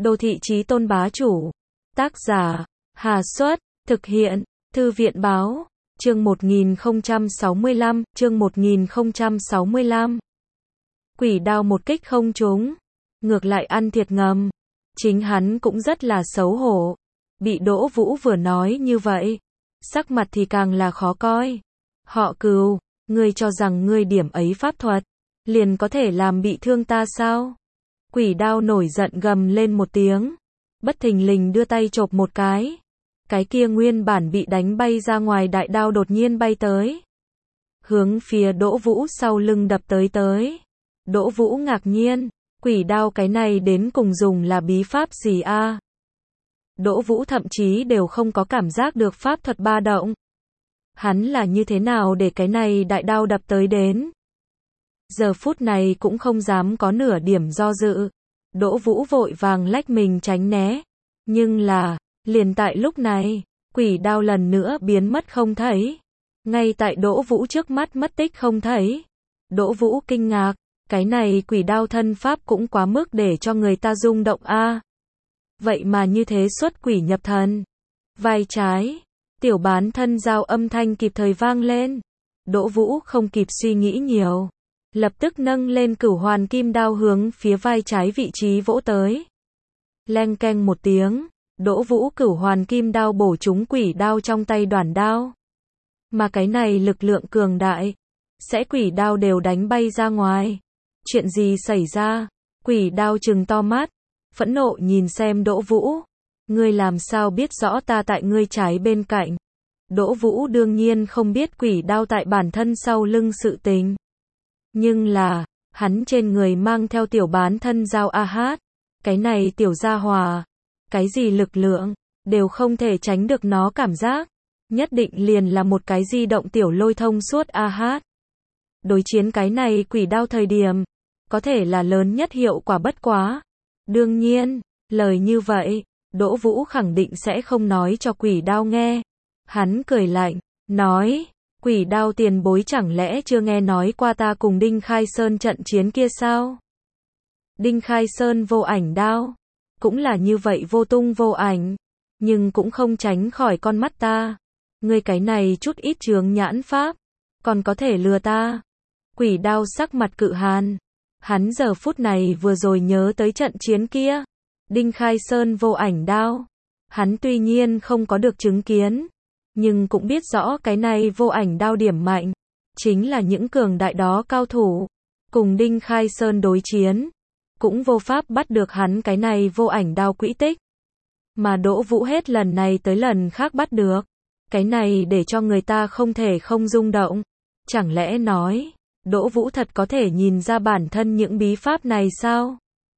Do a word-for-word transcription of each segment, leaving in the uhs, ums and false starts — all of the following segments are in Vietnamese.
Đô thị chí tôn bá chủ. Tác giả, Hà Xuất, thực hiện, Thư viện báo, chương một nghìn không trăm sáu mươi lăm, chương một nghìn không trăm sáu mươi lăm. Quỷ đao một kích không trúng, ngược lại ăn thiệt ngầm. Chính hắn cũng rất là xấu hổ. Bị Đỗ Vũ vừa nói như vậy, sắc mặt thì càng là khó coi. Họ Cừu, ngươi cho rằng ngươi điểm ấy pháp thuật, liền có thể làm bị thương ta sao? Quỷ đao nổi giận gầm lên một tiếng, bất thình lình đưa tay chộp một cái. Cái kia nguyên bản bị đánh bay ra ngoài đại đao đột nhiên bay tới, hướng phía Đỗ Vũ sau lưng đập tới tới. Đỗ Vũ ngạc nhiên, quỷ đao cái này đến cùng dùng là bí pháp gì a? À? Đỗ Vũ thậm chí đều không có cảm giác được pháp thuật ba động. Hắn là như thế nào để cái này đại đao đập tới đến? Giờ phút này cũng không dám có nửa điểm do dự. Đỗ Vũ vội vàng lách mình tránh né. Nhưng là, liền tại lúc này, quỷ đao lần nữa biến mất không thấy. Ngay tại Đỗ Vũ trước mắt mất tích không thấy. Đỗ Vũ kinh ngạc, cái này quỷ đao thân pháp cũng quá mức để cho người ta rung động a. À. Vậy mà như thế xuất quỷ nhập thần. Vai trái, tiểu bán thân dao âm thanh kịp thời vang lên. Đỗ Vũ không kịp suy nghĩ nhiều, lập tức nâng lên cửu hoàn kim đao hướng phía vai trái vị trí vỗ tới. Leng keng một tiếng, Đỗ Vũ cửu hoàn kim đao bổ trúng quỷ đao trong tay đoản đao. Mà cái này lực lượng cường đại, sẽ quỷ đao đều đánh bay ra ngoài. Chuyện gì xảy ra? Quỷ đao trừng to mắt, phẫn nộ nhìn xem Đỗ Vũ. Ngươi làm sao biết rõ ta tại ngươi trái bên cạnh? Đỗ Vũ đương nhiên không biết quỷ đao tại bản thân sau lưng sự tình. Nhưng là, hắn trên người mang theo tiểu bán thân dao a hát. Cái này tiểu gia hòa, cái gì lực lượng, đều không thể tránh được nó cảm giác. Nhất định liền là một cái di động tiểu lôi thông suốt a hát. Đối chiến cái này quỷ đao thời điểm, có thể là lớn nhất hiệu quả bất quá. Đương nhiên, lời như vậy, Đỗ Vũ khẳng định sẽ không nói cho quỷ đao nghe. Hắn cười lạnh, nói, quỷ đao tiền bối chẳng lẽ chưa nghe nói qua ta cùng Đinh Khai Sơn trận chiến kia sao? Đinh Khai Sơn vô ảnh đao, cũng là như vậy vô tung vô ảnh, nhưng cũng không tránh khỏi con mắt ta. Ngươi cái này chút ít chướng nhãn pháp, còn có thể lừa ta. Quỷ đao sắc mặt cự hàn. Hắn giờ phút này vừa rồi nhớ tới trận chiến kia. Đinh Khai Sơn vô ảnh đao. Hắn tuy nhiên không có được chứng kiến, nhưng cũng biết rõ cái này vô ảnh đao điểm mạnh. Chính là những cường đại đó cao thủ. Cùng Đinh Khai Sơn đối chiến, cũng vô pháp bắt được hắn cái này vô ảnh đao quỹ tích. Mà Đỗ Vũ hết lần này tới lần khác bắt được. Cái này để cho người ta không thể không rung động. Chẳng lẽ nói, Đỗ Vũ thật có thể nhìn ra bản thân những bí pháp này sao?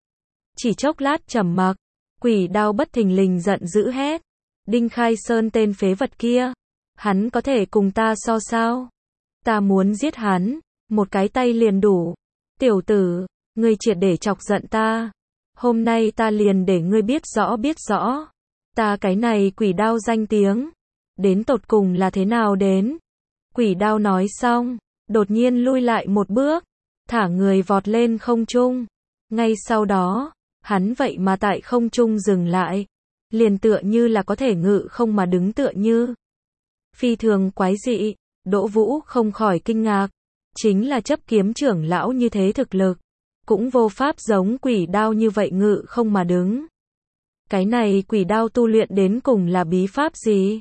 Chỉ chốc lát trầm mặc, quỷ đao bất thình lình giận dữ hét. Đinh Khai Sơn tên phế vật kia, hắn có thể cùng ta so sao? Ta muốn giết hắn, một cái tay liền đủ. Tiểu tử, ngươi triệt để chọc giận ta. Hôm nay ta liền để ngươi biết rõ biết rõ. Ta cái này quỷ đao danh tiếng, đến tột cùng là thế nào đến? Quỷ đao nói xong, đột nhiên lui lại một bước, thả người vọt lên không trung. Ngay sau đó, hắn vậy mà tại không trung dừng lại, liền tựa như là có thể ngự không mà đứng tựa như. Phi thường quái dị, Đỗ Vũ không khỏi kinh ngạc, chính là chấp kiếm trưởng lão như thế thực lực, cũng vô pháp giống quỷ đao như vậy ngự không mà đứng. Cái này quỷ đao tu luyện đến cùng là bí pháp gì?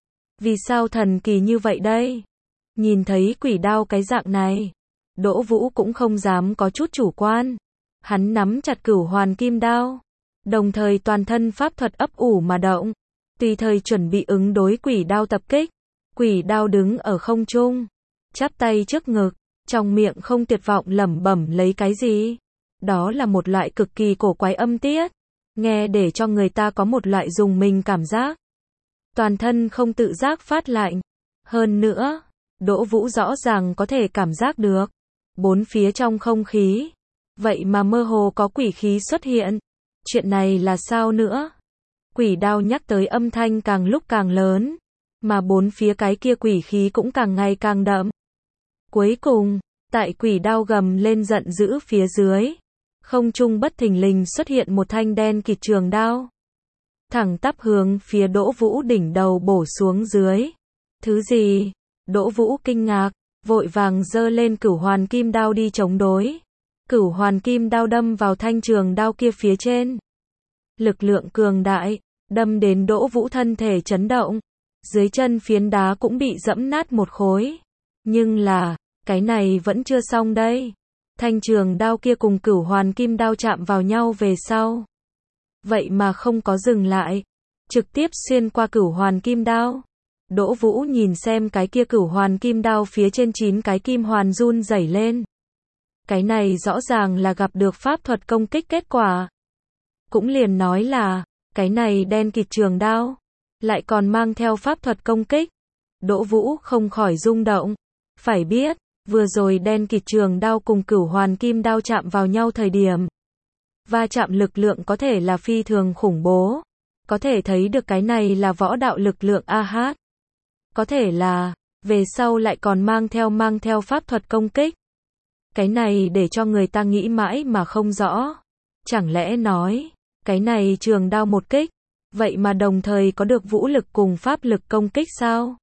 Vì sao thần kỳ như vậy đây? Nhìn thấy quỷ đao cái dạng này, Đỗ Vũ cũng không dám có chút chủ quan. Hắn nắm chặt cửu hoàn kim đao, đồng thời toàn thân pháp thuật ấp ủ mà động, tùy thời chuẩn bị ứng đối quỷ đao tập kích. Quỷ đao đứng ở không trung, chắp tay trước ngực, trong miệng không tuyệt vọng lẩm bẩm lấy cái gì. Đó là một loại cực kỳ cổ quái âm tiết, nghe để cho người ta có một loại rùng mình cảm giác. Toàn thân không tự giác phát lạnh. Hơn nữa, Đỗ Vũ rõ ràng có thể cảm giác được, bốn phía trong không khí, vậy mà mơ hồ có quỷ khí xuất hiện. Chuyện này là sao nữa? Quỷ đao nhắc tới âm thanh càng lúc càng lớn, mà bốn phía cái kia quỷ khí cũng càng ngày càng đậm. Cuối cùng, tại quỷ đao gầm lên giận dữ phía dưới, Không trung bất thình lình xuất hiện một thanh đen kịt trường đao. Thẳng tắp hướng phía Đỗ Vũ đỉnh đầu bổ xuống dưới. Thứ gì? Đỗ Vũ kinh ngạc, vội vàng giơ lên cửu hoàn kim đao đi chống đối. Cửu hoàn kim đao đâm vào thanh trường đao kia phía trên. Lực lượng cường đại, đâm đến Đỗ Vũ thân thể chấn động. Dưới chân phiến đá cũng bị dẫm nát một khối. Nhưng là, cái này vẫn chưa xong đây. Thanh trường đao kia cùng cửu hoàn kim đao chạm vào nhau về sau. Vậy mà không có dừng lại. Trực tiếp xuyên qua cửu hoàn kim đao. Đỗ Vũ nhìn xem cái kia cửu hoàn kim đao phía trên chín cái kim hoàn run rẩy lên. Cái này rõ ràng là gặp được pháp thuật công kích kết quả. Cũng liền nói là, cái này đen kịt trường đao, lại còn mang theo pháp thuật công kích. Đỗ Vũ không khỏi rung động. Phải biết, vừa rồi đen kịt trường đao cùng cửu hoàn kim đao chạm vào nhau thời điểm. Va chạm lực lượng có thể là phi thường khủng bố. Có thể thấy được cái này là võ đạo lực lượng a hát. Có thể là, về sau lại còn mang theo mang theo pháp thuật công kích. Cái này để cho người ta nghĩ mãi mà không rõ. Chẳng lẽ nói, cái này trường đao một kích, vậy mà đồng thời có được vũ lực cùng pháp lực công kích sao?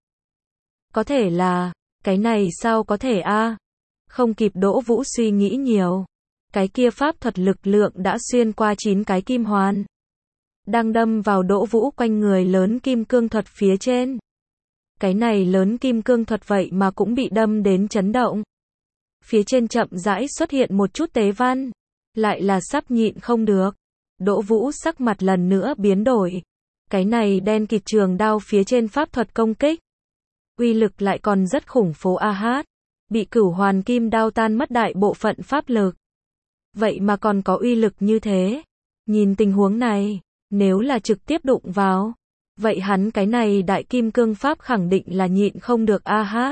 Có thể là, cái này sao có thể a? Không kịp Đỗ Vũ suy nghĩ nhiều. Cái kia pháp thuật lực lượng đã xuyên qua chín cái kim hoàn. Đang đâm vào Đỗ Vũ quanh người lớn kim cương thuật phía trên. Cái này lớn kim cương thuật vậy mà cũng bị đâm đến chấn động. Phía trên chậm rãi xuất hiện một chút tế văn. Lại là sắp nhịn không được. Đỗ Vũ sắc mặt lần nữa biến đổi. Cái này đen kịt trường đao phía trên pháp thuật công kích. Uy lực lại còn rất khủng phố a hát. Bị cửu hoàn kim đao tan mất đại bộ phận pháp lực. Vậy mà còn có uy lực như thế. Nhìn tình huống này, nếu là trực tiếp đụng vào, vậy hắn cái này đại kim cương pháp khẳng định là nhịn không được a hát.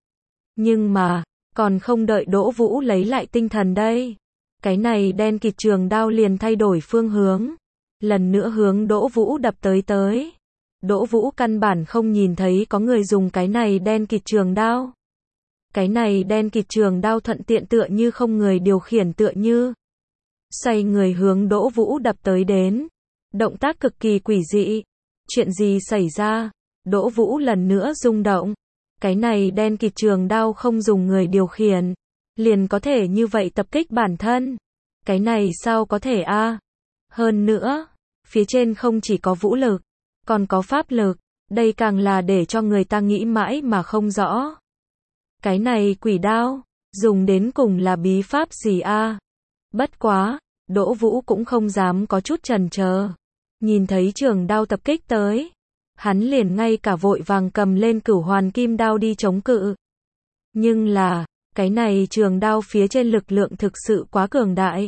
Nhưng mà, còn không đợi Đỗ Vũ lấy lại tinh thần đây. Cái này đen kịt trường đao liền thay đổi phương hướng. Lần nữa hướng Đỗ Vũ đập tới tới. Đỗ Vũ căn bản không nhìn thấy có người dùng cái này đen kịt trường đao. Cái này đen kịt trường đao thuận tiện tựa như không người điều khiển tựa như. Xoay người hướng Đỗ Vũ đập tới đến. Động tác cực kỳ quỷ dị. Chuyện gì xảy ra? Đỗ Vũ lần nữa rung động. Cái này đen kịt trường đao không dùng người điều khiển. Liền có thể như vậy tập kích bản thân. Cái này sao có thể a? Hơn nữa, phía trên không chỉ có vũ lực, còn có pháp lực. Đây càng là để cho người ta nghĩ mãi mà không rõ. Cái này quỷ đao, dùng đến cùng là bí pháp gì a? Bất quá, Đỗ Vũ cũng không dám có chút chần chờ. Nhìn thấy trường đao tập kích tới, hắn liền ngay cả vội vàng cầm lên cửu hoàn kim đao đi chống cự. Nhưng là, cái này trường đao phía trên lực lượng thực sự quá cường đại.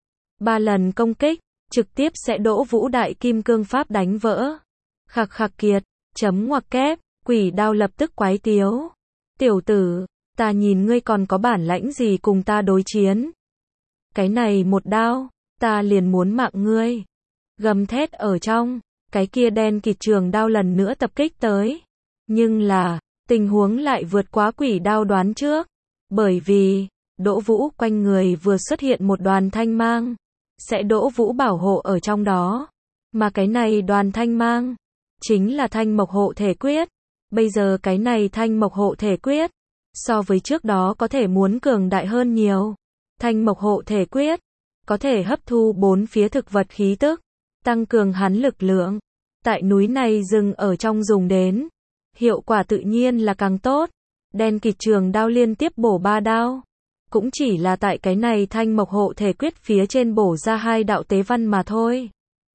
Ba lần công kích, trực tiếp sẽ Đỗ Vũ đại kim cương pháp đánh vỡ. Khặc khặc kiệt, chấm ngoặc kép, quỷ đao lập tức quái tiếu. Tiểu tử, ta nhìn ngươi còn có bản lãnh gì cùng ta đối chiến. Cái này một đao, ta liền muốn mạng ngươi. Gầm thét ở trong, cái kia đen kịt trường đao lần nữa tập kích tới. Nhưng là, tình huống lại vượt quá quỷ đao đoán trước. Bởi vì, Đỗ Vũ quanh người vừa xuất hiện một đoàn thanh mang. Sẽ Đỗ Vũ bảo hộ ở trong đó. Mà cái này đoàn thanh mang, chính là thanh mộc hộ thể quyết. Bây giờ cái này thanh mộc hộ thể quyết, so với trước đó có thể muốn cường đại hơn nhiều. Thanh mộc hộ thể quyết, có thể hấp thu bốn phía thực vật khí tức, tăng cường hắn lực lượng. Tại núi này rừng ở trong dùng đến, hiệu quả tự nhiên là càng tốt. Đen kịt trường đao liên tiếp bổ ba đao. Cũng chỉ là tại cái này thanh mộc hộ thể quyết phía trên bổ ra hai đạo tế văn mà thôi.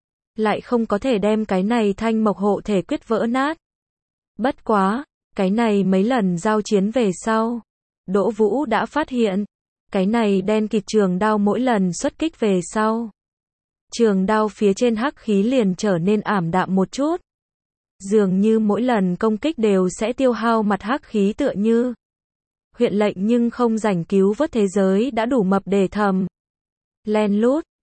Lại không có thể đem cái này thanh mộc hộ thể quyết vỡ nát. Bất quá, cái này mấy lần giao chiến về sau, Đỗ Vũ đã phát hiện, cái này đen kịt trường đao mỗi lần xuất kích về sau. Trường đao phía trên hắc khí liền trở nên ảm đạm một chút. Dường như mỗi lần công kích đều sẽ tiêu hao mặt hắc khí tựa như. Huyện lệnh nhưng không rảnh cứu vớt thế giới đã đủ mập để thầm. Len lút,